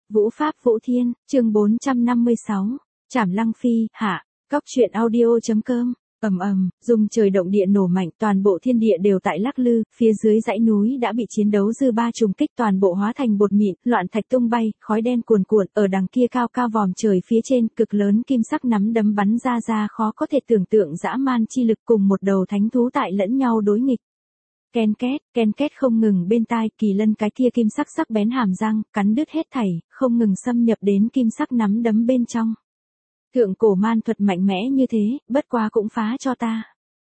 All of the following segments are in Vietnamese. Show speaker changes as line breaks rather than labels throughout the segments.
Vũ Pháp Vũ Thiên, chương 456, Trảm Lăng Phi, hạ, Cóc truyện audio.com, rung trời động địa nổ mạnh, toàn bộ thiên địa đều tại lắc lư, phía dưới dãy núi đã bị chiến đấu dư ba trùng kích toàn bộ hóa thành bột mịn, loạn thạch tung bay, khói đen cuồn cuộn, ở đằng kia cao cao vòm trời phía trên, cực lớn kim sắc nắm đấm bắn ra khó có thể tưởng tượng dã man chi lực cùng một đầu thánh thú tại lẫn nhau đối nghịch. Ken két không ngừng bên tai, Kỳ Lân cái kia kim sắc sắc bén hàm răng, cắn đứt hết thảy, không ngừng xâm nhập đến kim sắc nắm đấm bên trong. Thượng cổ man thuật mạnh mẽ như thế, bất quá cũng phá cho ta.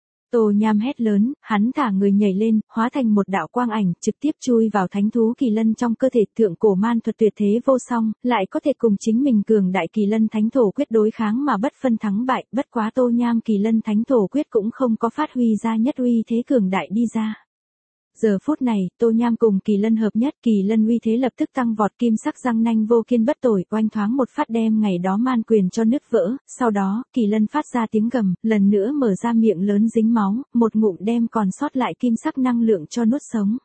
Tô Nham hét lớn, hắn thả người nhảy lên, hóa thành một đạo quang ảnh, trực tiếp chui vào thánh thú Kỳ Lân trong cơ thể. Thượng cổ man thuật tuyệt thế vô song, lại có thể cùng chính mình cường đại Kỳ Lân thánh thổ quyết đối kháng mà bất phân thắng bại, bất quá Tô Nham Kỳ Lân thánh thổ quyết cũng không có phát huy ra nhất uy thế cường đại đi ra. Giờ phút này, Tô Nham cùng Kỳ Lân hợp nhất, Kỳ Lân uy thế lập tức tăng vọt, kim sắc răng nanh vô kiên bất tồi, oanh thoáng một phát đem ngày đó man quyền cho nứt vỡ, sau đó, Kỳ Lân phát ra tiếng gầm, lần nữa mở ra miệng lớn dính máu, một ngụm đem còn sót lại kim sắc năng lượng cho nuốt sống.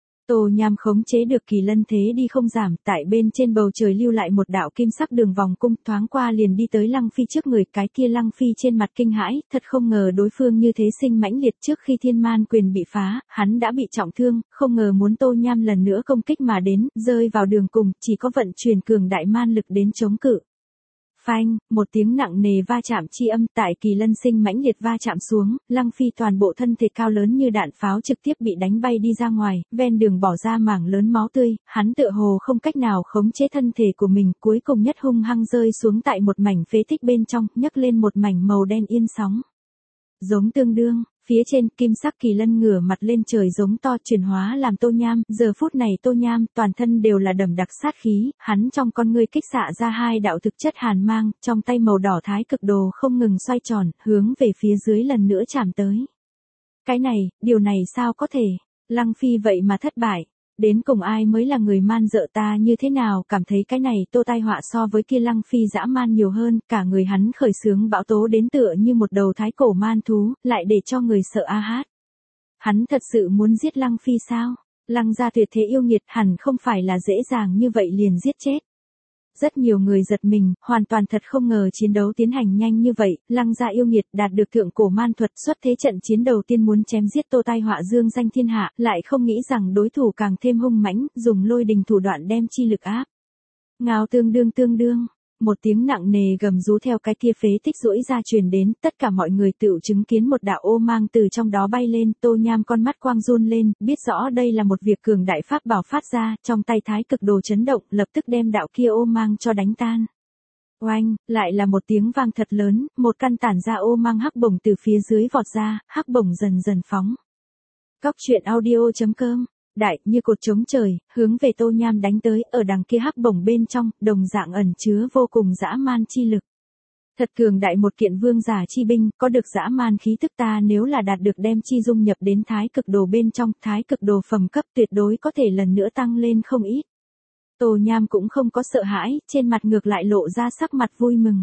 Tô Nham khống chế được Kỳ Lân thế đi không giảm, tại bên trên bầu trời lưu lại một đạo kim sắc đường vòng cung, thoáng qua liền đi tới Lăng Phi trước người, cái kia Lăng Phi trên mặt kinh hãi, thật không ngờ đối phương như thế sinh mãnh liệt. Trước khi thiên man quyền bị phá, hắn đã bị trọng thương, không ngờ muốn Tô Nham lần nữa công kích mà đến, rơi vào đường cùng, chỉ có vận chuyển cường đại man lực đến chống cự. Phanh, một tiếng nặng nề va chạm chi âm, tại Kỳ Lân sinh mãnh liệt va chạm xuống, Lăng Phi toàn bộ thân thể cao lớn như đạn pháo trực tiếp bị đánh bay đi ra ngoài, ven đường bỏ ra mảng lớn máu tươi, hắn tựa hồ không cách nào khống chế thân thể của mình, cuối cùng nhất hung hăng rơi xuống tại một mảnh phế tích bên trong, nhấc lên một mảnh màu đen yên sóng. Giống tương đương, phía trên kim sắc Kỳ Lân ngửa mặt lên trời giống to, chuyển hóa làm Tô Nham. Giờ phút này Tô Nham toàn thân đều là đậm đặc sát khí, hắn trong con ngươi kích xạ ra hai đạo thực chất hàn mang, trong tay màu đỏ thái cực đồ không ngừng xoay tròn, hướng về phía dưới lần nữa chạm tới. Cái này, điều này sao có thể? Lăng Phi vậy mà thất bại. Đến cùng ai mới là người man dợ, ta như thế nào cảm thấy cái này Tô tai họa so với kia Lăng Phi dã man nhiều hơn, cả người hắn khởi xướng bão tố đến tựa như một đầu thái cổ man thú, lại để cho người sợ a hát. Hắn thật sự muốn giết Lăng Phi sao? Lăng gia tuyệt thế yêu nghiệt hẳn không phải là dễ dàng như vậy liền giết chết. Rất nhiều người giật mình, hoàn toàn thật không ngờ chiến đấu tiến hành nhanh như vậy, Lăng gia yêu nghiệt đạt được thượng cổ man thuật, xuất thế trận chiến đầu tiên muốn chém giết Tô tai họa dương danh thiên hạ, lại không nghĩ rằng đối thủ càng thêm hung mãnh, dùng lôi đình thủ đoạn đem chi lực áp. Ngao tương đương, một tiếng nặng nề gầm rú theo cái kia phế tích rũi ra truyền đến, tất cả mọi người tựu chứng kiến một đạo ô mang từ trong đó bay lên. Tô Nham con mắt quang run lên, biết rõ đây là một việc cường đại pháp bảo phát ra, trong tay thái cực đồ chấn động, lập tức đem đạo kia ô mang cho đánh tan. Oanh, lại là một tiếng vang thật lớn, một căn tản ra ô mang hắc bổng từ phía dưới vọt ra, hắc bổng dần dần phóng. Cóc truyện audio.com, đại như cột trống trời, hướng về Tô Nham đánh tới, ở đằng kia hắc bổng bên trong, đồng dạng ẩn chứa vô cùng dã man chi lực. Thật cường đại một kiện vương giả chi binh, có được dã man khí tức, ta nếu là đạt được đem chi dung nhập đến thái cực đồ bên trong, thái cực đồ phẩm cấp tuyệt đối có thể lần nữa tăng lên không ít. Tô Nham cũng không có sợ hãi, trên mặt ngược lại lộ ra sắc mặt vui mừng.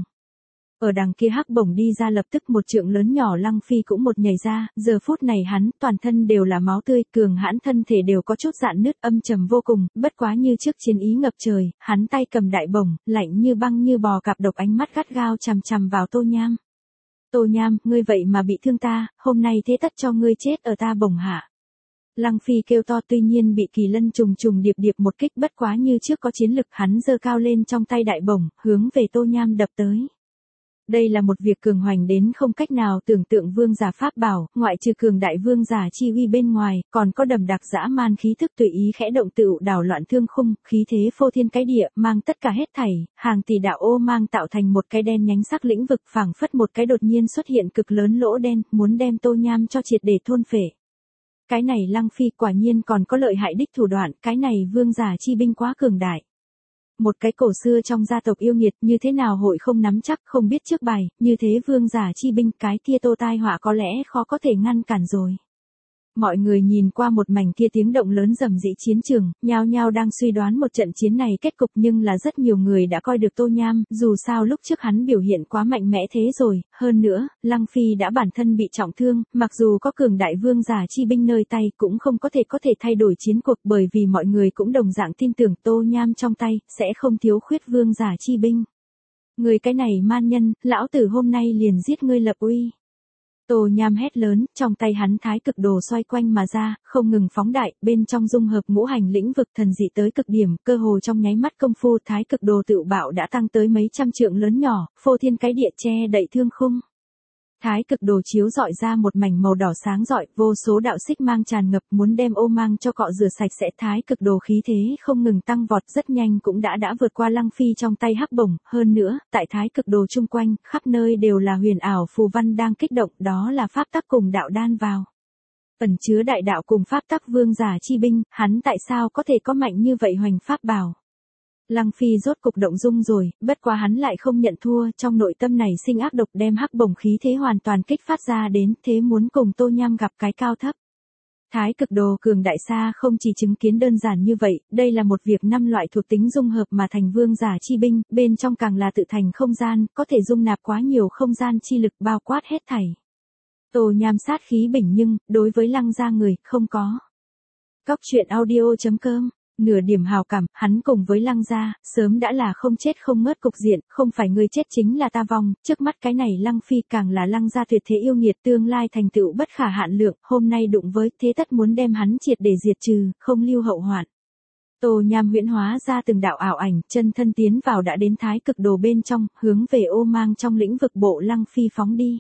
Ở đằng kia hắc bổng đi ra lập tức một trượng lớn nhỏ Lăng Phi cũng một nhảy ra, giờ phút này hắn toàn thân đều là máu tươi, cường hãn thân thể đều có chút rạn nứt, âm trầm vô cùng, bất quá như trước chiến ý ngập trời, hắn tay cầm đại bổng, lạnh như băng như bò cạp độc, ánh mắt gắt gao chằm chằm vào Tô Nham. Tô Nham, ngươi vậy mà bị thương ta, hôm nay thế tất cho ngươi chết ở ta bổng hạ. Lăng Phi kêu to, tuy nhiên bị Kỳ Lân trùng điệp một kích, bất quá như trước có chiến lực, hắn giơ cao lên trong tay đại bổng, hướng về Tô Nham đập tới. Đây là một việc cường hoành đến không cách nào tưởng tượng vương giả pháp bảo, ngoại trừ cường đại vương giả chi uy bên ngoài, còn có đậm đặc dã man khí thức tùy ý khẽ động tựu đảo loạn thương khung, khí thế phô thiên cái địa, mang tất cả hết thảy, hàng tỷ đạo ô mang tạo thành một cái đen nhánh sắc lĩnh vực, phảng phất một cái đột nhiên xuất hiện cực lớn lỗ đen, muốn đem Tô Nham cho triệt để thôn phệ. Cái này Lăng Phi quả nhiên còn có lợi hại đích thủ đoạn, cái này vương giả chi binh quá cường đại. Một cái cổ xưa trong gia tộc yêu nghiệt, như thế nào hội không nắm chắc, không biết trước bài, như thế vương giả chi binh, cái kia Tô tai họa có lẽ khó có thể ngăn cản rồi. Mọi người nhìn qua một mảnh kia tiếng động lớn rầm rĩ chiến trường, nhao nhao đang suy đoán một trận chiến này kết cục, nhưng là rất nhiều người đã coi được Tô Nham, dù sao lúc trước hắn biểu hiện quá mạnh mẽ thế rồi, hơn nữa, Lăng Phi đã bản thân bị trọng thương, mặc dù có cường đại vương giả chi binh nơi tay cũng không có thể thay đổi chiến cuộc, bởi vì mọi người cũng đồng dạng tin tưởng Tô Nham trong tay sẽ không thiếu khuyết vương giả chi binh. Người cái này man nhân, lão tử hôm nay liền giết ngươi lập uy. Tô Nham hét lớn, trong tay hắn thái cực đồ xoay quanh mà ra, không ngừng phóng đại, bên trong dung hợp ngũ hành lĩnh vực thần dị tới cực điểm, cơ hồ trong nháy mắt công phu thái cực đồ tự bạo đã tăng tới mấy trăm trượng lớn nhỏ, phô thiên cái địa che đậy thương khung. Thái cực đồ chiếu rọi ra một mảnh màu đỏ sáng rọi, vô số đạo xích mang tràn ngập muốn đem ô mang cho cọ rửa sạch sẽ. Thái cực đồ khí thế không ngừng tăng vọt, rất nhanh cũng đã vượt qua Lăng Phi trong tay hắc bổng, hơn nữa, tại thái cực đồ chung quanh, khắp nơi đều là huyền ảo phù văn đang kích động, đó là pháp tắc cùng đạo đan vào. Ẩn chứa đại đạo cùng pháp tắc vương giả chi binh, hắn tại sao có thể có mạnh như vậy hoành pháp bảo? Lăng Phi rốt cục động dung rồi, bất quá hắn lại không nhận thua, trong nội tâm này sinh ác độc đem hắc bổng khí thế hoàn toàn kích phát ra đến, thế muốn cùng Tô Nham gặp cái cao thấp. Thái cực đồ cường đại xa không chỉ chứng kiến đơn giản như vậy, đây là một việc 5 loại thuộc tính dung hợp mà thành vương giả chi binh, bên trong càng là tự thành không gian, có thể dung nạp quá nhiều không gian chi lực bao quát hết thảy. Tô Nham sát khí bỉnh nhưng, đối với Lăng gia người, không có. Cóc truyện audio.com Nửa điểm hào cảm, hắn cùng với Lăng gia, sớm đã là không chết không ngớt cục diện, không phải ngươi chết chính là ta vong, trước mắt cái này Lăng Phi càng là Lăng gia tuyệt thế yêu nghiệt, tương lai thành tựu bất khả hạn lượng, hôm nay đụng với, thế tất muốn đem hắn triệt để diệt trừ, không lưu hậu hoạn. Tô Nham huyễn hóa ra từng đạo ảo ảnh, chân thân tiến vào đã đến thái cực đồ bên trong, hướng về ô mang trong lĩnh vực bộ Lăng Phi phóng đi.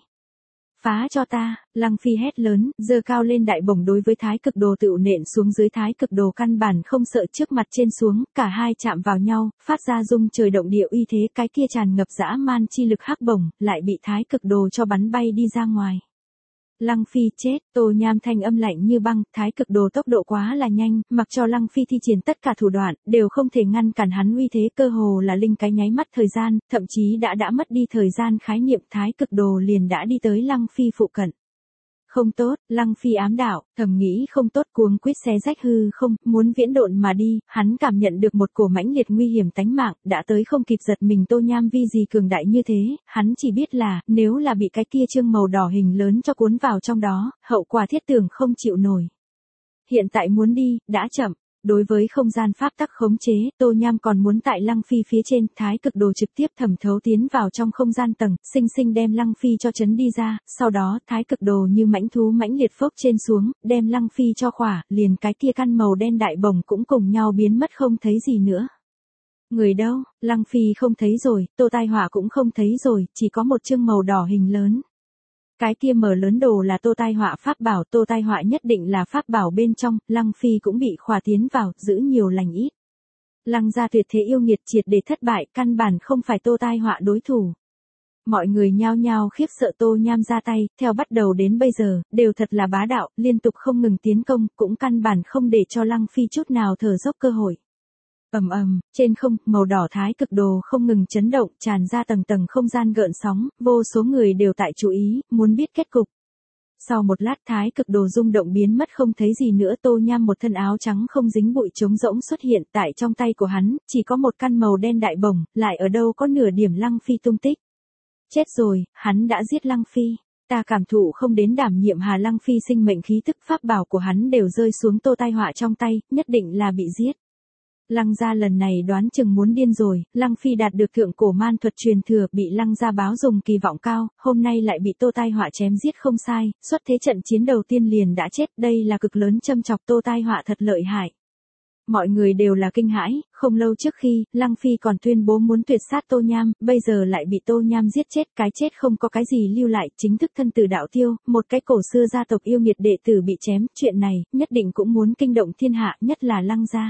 Phá cho ta, Lăng Phi hét lớn, giơ cao lên đại bổng đối với thái cực đồ tựu nện xuống dưới. Thái cực đồ căn bản không sợ, trước mặt trên xuống, cả hai chạm vào nhau, phát ra rung trời động địa uy thế, cái kia tràn ngập dã man chi lực hắc bổng, lại bị thái cực đồ cho bắn bay đi ra ngoài. Lăng Phi chết, Tô Nham thanh âm lạnh như băng, thái cực đồ tốc độ quá là nhanh, mặc cho Lăng Phi thi triển tất cả thủ đoạn, đều không thể ngăn cản hắn uy thế, cơ hồ là linh cái nháy mắt thời gian, thậm chí đã mất đi thời gian khái niệm, thái cực đồ liền đã đi tới Lăng Phi phụ cận. Không tốt, Lăng Phi ám đạo, thầm nghĩ không tốt, cuống quýt xé rách hư không, muốn viễn độn mà đi, hắn cảm nhận được một cổ mãnh liệt nguy hiểm tánh mạng, đã tới không kịp giật mình. Tô Nham vi gì cường đại như thế, hắn chỉ biết là, nếu là bị cái kia chương màu đỏ hình lớn cho cuốn vào trong đó, hậu quả thiết tưởng không chịu nổi. Hiện tại muốn đi, đã chậm. Đối với không gian pháp tắc khống chế, Tô Nham còn muốn tại Lăng Phi phía trên, thái cực đồ trực tiếp thẩm thấu tiến vào trong không gian tầng, sinh sinh đem Lăng Phi cho chấn đi ra, sau đó, thái cực đồ như mãnh thú mãnh liệt phốc trên xuống, đem Lăng Phi cho khỏa, liền cái kia căn màu đen đại bổng cũng cùng nhau biến mất không thấy gì nữa. Người đâu, Lăng Phi không thấy rồi, Tô Tai Họa cũng không thấy rồi, chỉ có một chương màu đỏ hình lớn. Cái kia mở lớn đồ là Tô Tai Họa pháp bảo, Tô Tai Họa nhất định là pháp bảo bên trong, Lăng Phi cũng bị khỏa tiến vào, giữ nhiều lành ít. Lăng gia tuyệt thế yêu nghiệt triệt để thất bại, căn bản không phải Tô Tai Họa đối thủ. Mọi người nhao nhao khiếp sợ Tô Nham ra tay, theo bắt đầu đến bây giờ, đều thật là bá đạo, liên tục không ngừng tiến công, cũng căn bản không để cho Lăng Phi chút nào thở dốc cơ hội. Ầm ầm, trên không, màu đỏ thái cực đồ không ngừng chấn động, tràn ra tầng tầng không gian gợn sóng, vô số người đều tại chú ý, muốn biết kết cục. Sau một lát thái cực đồ rung động biến mất không thấy gì nữa. Tô Nham một thân áo trắng không dính bụi trống rỗng xuất hiện, tại trong tay của hắn, chỉ có một căn màu đen đại bổng, lại ở đâu có nửa điểm Lăng Phi tung tích. Chết rồi, hắn đã giết Lăng Phi. Ta cảm thụ không đến đảm nhiệm Hà Lăng Phi sinh mệnh khí tức, pháp bảo của hắn đều rơi xuống Tô Tai Họa trong tay, nhất định là bị giết. Lăng gia lần này đoán chừng muốn điên rồi, Lăng Phi đạt được thượng cổ man thuật truyền thừa, bị Lăng gia báo dùng kỳ vọng cao, hôm nay lại bị Tô Tai Họa chém giết không sai, xuất thế trận chiến đầu tiên liền đã chết, đây là cực lớn châm chọc, Tô Tai Họa thật lợi hại. Mọi người đều là kinh hãi, không lâu trước khi, Lăng Phi còn tuyên bố muốn tuyệt sát Tô Nham, bây giờ lại bị Tô Nham giết chết, cái chết không có cái gì lưu lại, chính thức thân tử đạo tiêu, một cái cổ xưa gia tộc yêu nghiệt đệ tử bị chém, chuyện này, nhất định cũng muốn kinh động thiên hạ, nhất là Lăng gia.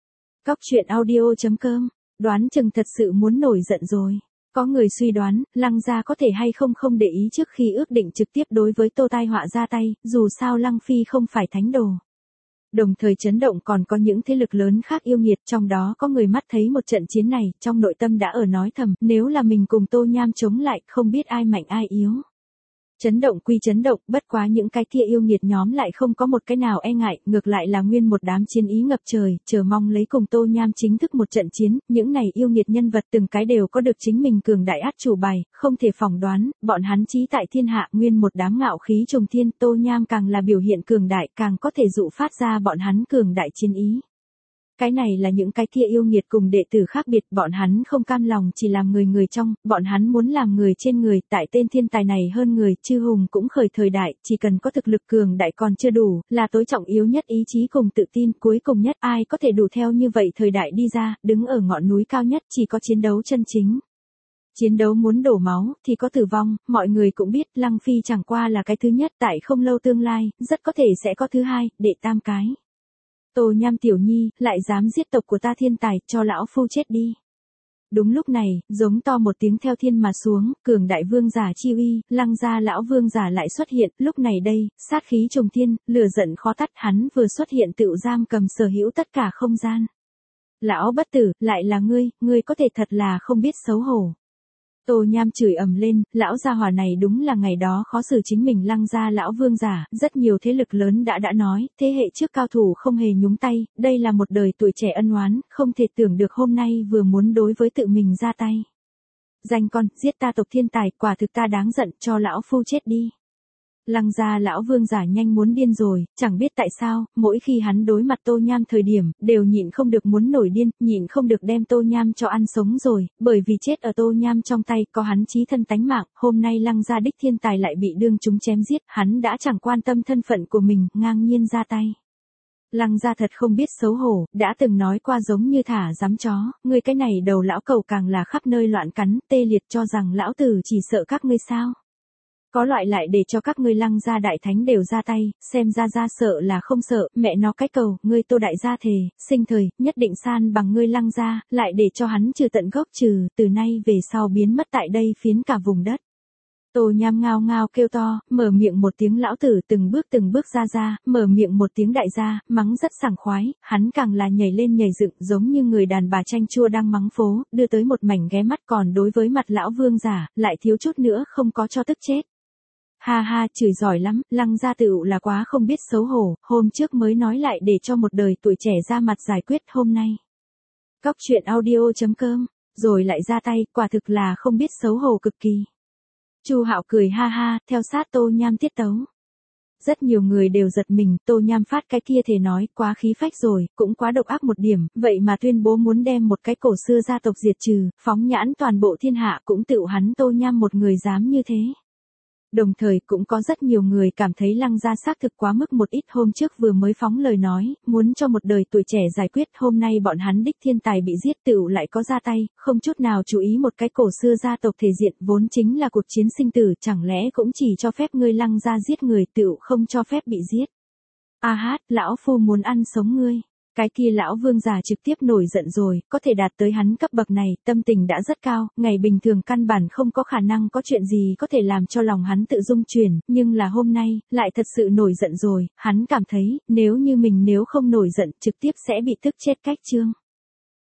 Cóc truyện audio.com, đoán chừng thật sự muốn nổi giận rồi. Có người suy đoán, Lăng gia có thể hay không để ý trước khi ước định trực tiếp đối với Tô Tai Họa ra tay, dù sao Lăng Phi không phải thánh đồ. Đồng thời chấn động còn có những thế lực lớn khác yêu nghiệt, trong đó có người mắt thấy một trận chiến này, trong nội tâm đã ở nói thầm, nếu là mình cùng Tô Nham chống lại, không biết ai mạnh ai yếu. Chấn động quy chấn động, bất quá những cái kia yêu nghiệt nhóm lại không có một cái nào e ngại, ngược lại là nguyên một đám chiến ý ngập trời, chờ mong lấy cùng Tô Nham chính thức một trận chiến, những này yêu nghiệt nhân vật từng cái đều có được chính mình cường đại át chủ bài, không thể phỏng đoán, bọn hắn chí tại thiên hạ nguyên một đám ngạo khí trùng thiên, Tô Nham càng là biểu hiện cường đại, càng có thể dụ phát ra bọn hắn cường đại chiến ý. Cái này là những cái kia yêu nghiệt cùng đệ tử khác biệt, bọn hắn không cam lòng chỉ làm người trong, bọn hắn muốn làm người trên người, tại tên thiên tài này hơn người, chư hùng cũng khởi thời đại, chỉ cần có thực lực cường đại còn chưa đủ, là tối trọng yếu nhất ý chí cùng tự tin, cuối cùng nhất ai có thể đủ theo như vậy thời đại đi ra, đứng ở ngọn núi cao nhất, chỉ có chiến đấu chân chính. Chiến đấu muốn đổ máu, thì có tử vong, mọi người cũng biết, Lăng Phi chẳng qua là cái thứ nhất, tại không lâu tương lai, rất có thể sẽ có thứ hai, đệ tam cái. Tô Nham tiểu nhi, lại dám giết tộc của ta thiên tài, cho lão phu chết đi. Đúng lúc này, giống to một tiếng theo thiên mà xuống, cường đại vương giả chi uy, Lăng gia lão vương giả lại xuất hiện, lúc này đây, sát khí trùng thiên, lửa giận khó tắt, hắn vừa xuất hiện tựu giam cầm sở hữu tất cả không gian. Lão bất tử, lại là ngươi có thể thật là không biết xấu hổ. Tô Nham chửi ầm lên, lão gia hỏa này đúng là ngày đó khó xử chính mình Lăng gia lão vương giả, rất nhiều thế lực lớn đã nói, thế hệ trước cao thủ không hề nhúng tay, đây là một đời tuổi trẻ ân oán, không thể tưởng được hôm nay vừa muốn đối với tự mình ra tay. Danh con, giết ta tộc thiên tài, quả thực ta đáng giận, cho lão phu chết đi. Lăng gia lão vương giả nhanh muốn điên rồi, chẳng biết tại sao, mỗi khi hắn đối mặt Tô Nham thời điểm, đều nhịn không được muốn nổi điên, nhịn không được đem Tô Nham cho ăn sống rồi, bởi vì chết ở Tô Nham trong tay, có hắn chí thân tánh mạng, hôm nay Lăng gia đích thiên tài lại bị đương chúng chém giết, hắn đã chẳng quan tâm thân phận của mình, ngang nhiên ra tay. Lăng gia thật không biết xấu hổ, đã từng nói qua giống như thả dám chó, ngươi cái này đầu lão cẩu càng là khắp nơi loạn cắn, tê liệt cho rằng lão tử chỉ sợ các ngươi sao. Có loại lại để cho các ngươi Lăng gia đại thánh đều ra tay, xem ra sợ là không sợ, mẹ nó cái cầu, ngươi Tô đại gia thề, sinh thời, nhất định san bằng ngươi Lăng gia, lại để cho hắn trừ tận gốc trừ, từ nay về sau biến mất tại đây phiến cả vùng đất. Tô Nham ngao ngao kêu to, mở miệng một tiếng lão tử từng bước ra, mở miệng một tiếng đại gia, mắng rất sảng khoái, hắn càng là nhảy lên nhảy dựng giống như người đàn bà chanh chua đang mắng phố, đưa tới một mảnh ghé mắt còn đối với mặt lão vương giả, lại thiếu chút nữa không có cho tức chết. Ha ha, chửi giỏi lắm, Lăng gia tựu là quá không biết xấu hổ, hôm trước mới nói lại để cho một đời tuổi trẻ ra mặt giải quyết hôm nay. Cóc truyện audio.com, rồi lại ra tay, quả thực là không biết xấu hổ cực kỳ. Chu Hạo cười ha ha, theo sát Tô Nham tiết tấu. Rất nhiều người đều giật mình, Tô Nham phát cái kia thể nói, quá khí phách rồi, cũng quá độc ác một điểm, vậy mà tuyên bố muốn đem một cái cổ xưa gia tộc diệt trừ, phóng nhãn toàn bộ thiên hạ cũng tựu hắn Tô Nham một người dám như thế. Đồng thời cũng có rất nhiều người cảm thấy Lăng gia xác thực quá mức một ít, hôm trước vừa mới phóng lời nói, muốn cho một đời tuổi trẻ giải quyết, hôm nay bọn hắn đích thiên tài bị giết tựu lại có ra tay, không chút nào chú ý một cái cổ xưa gia tộc thể diện vốn chính là cuộc chiến sinh tử, chẳng lẽ cũng chỉ cho phép ngươi Lăng gia giết người tựu không cho phép bị giết. A hát, lão phu muốn ăn sống ngươi. Cái kia lão vương già trực tiếp nổi giận rồi, có thể đạt tới hắn cấp bậc này, tâm tình đã rất cao, ngày bình thường căn bản không có khả năng có chuyện gì có thể làm cho lòng hắn tự dung chuyển, nhưng là hôm nay, lại thật sự nổi giận rồi, hắn cảm thấy, nếu như mình nếu không nổi giận, trực tiếp sẽ bị tức chết cách chương.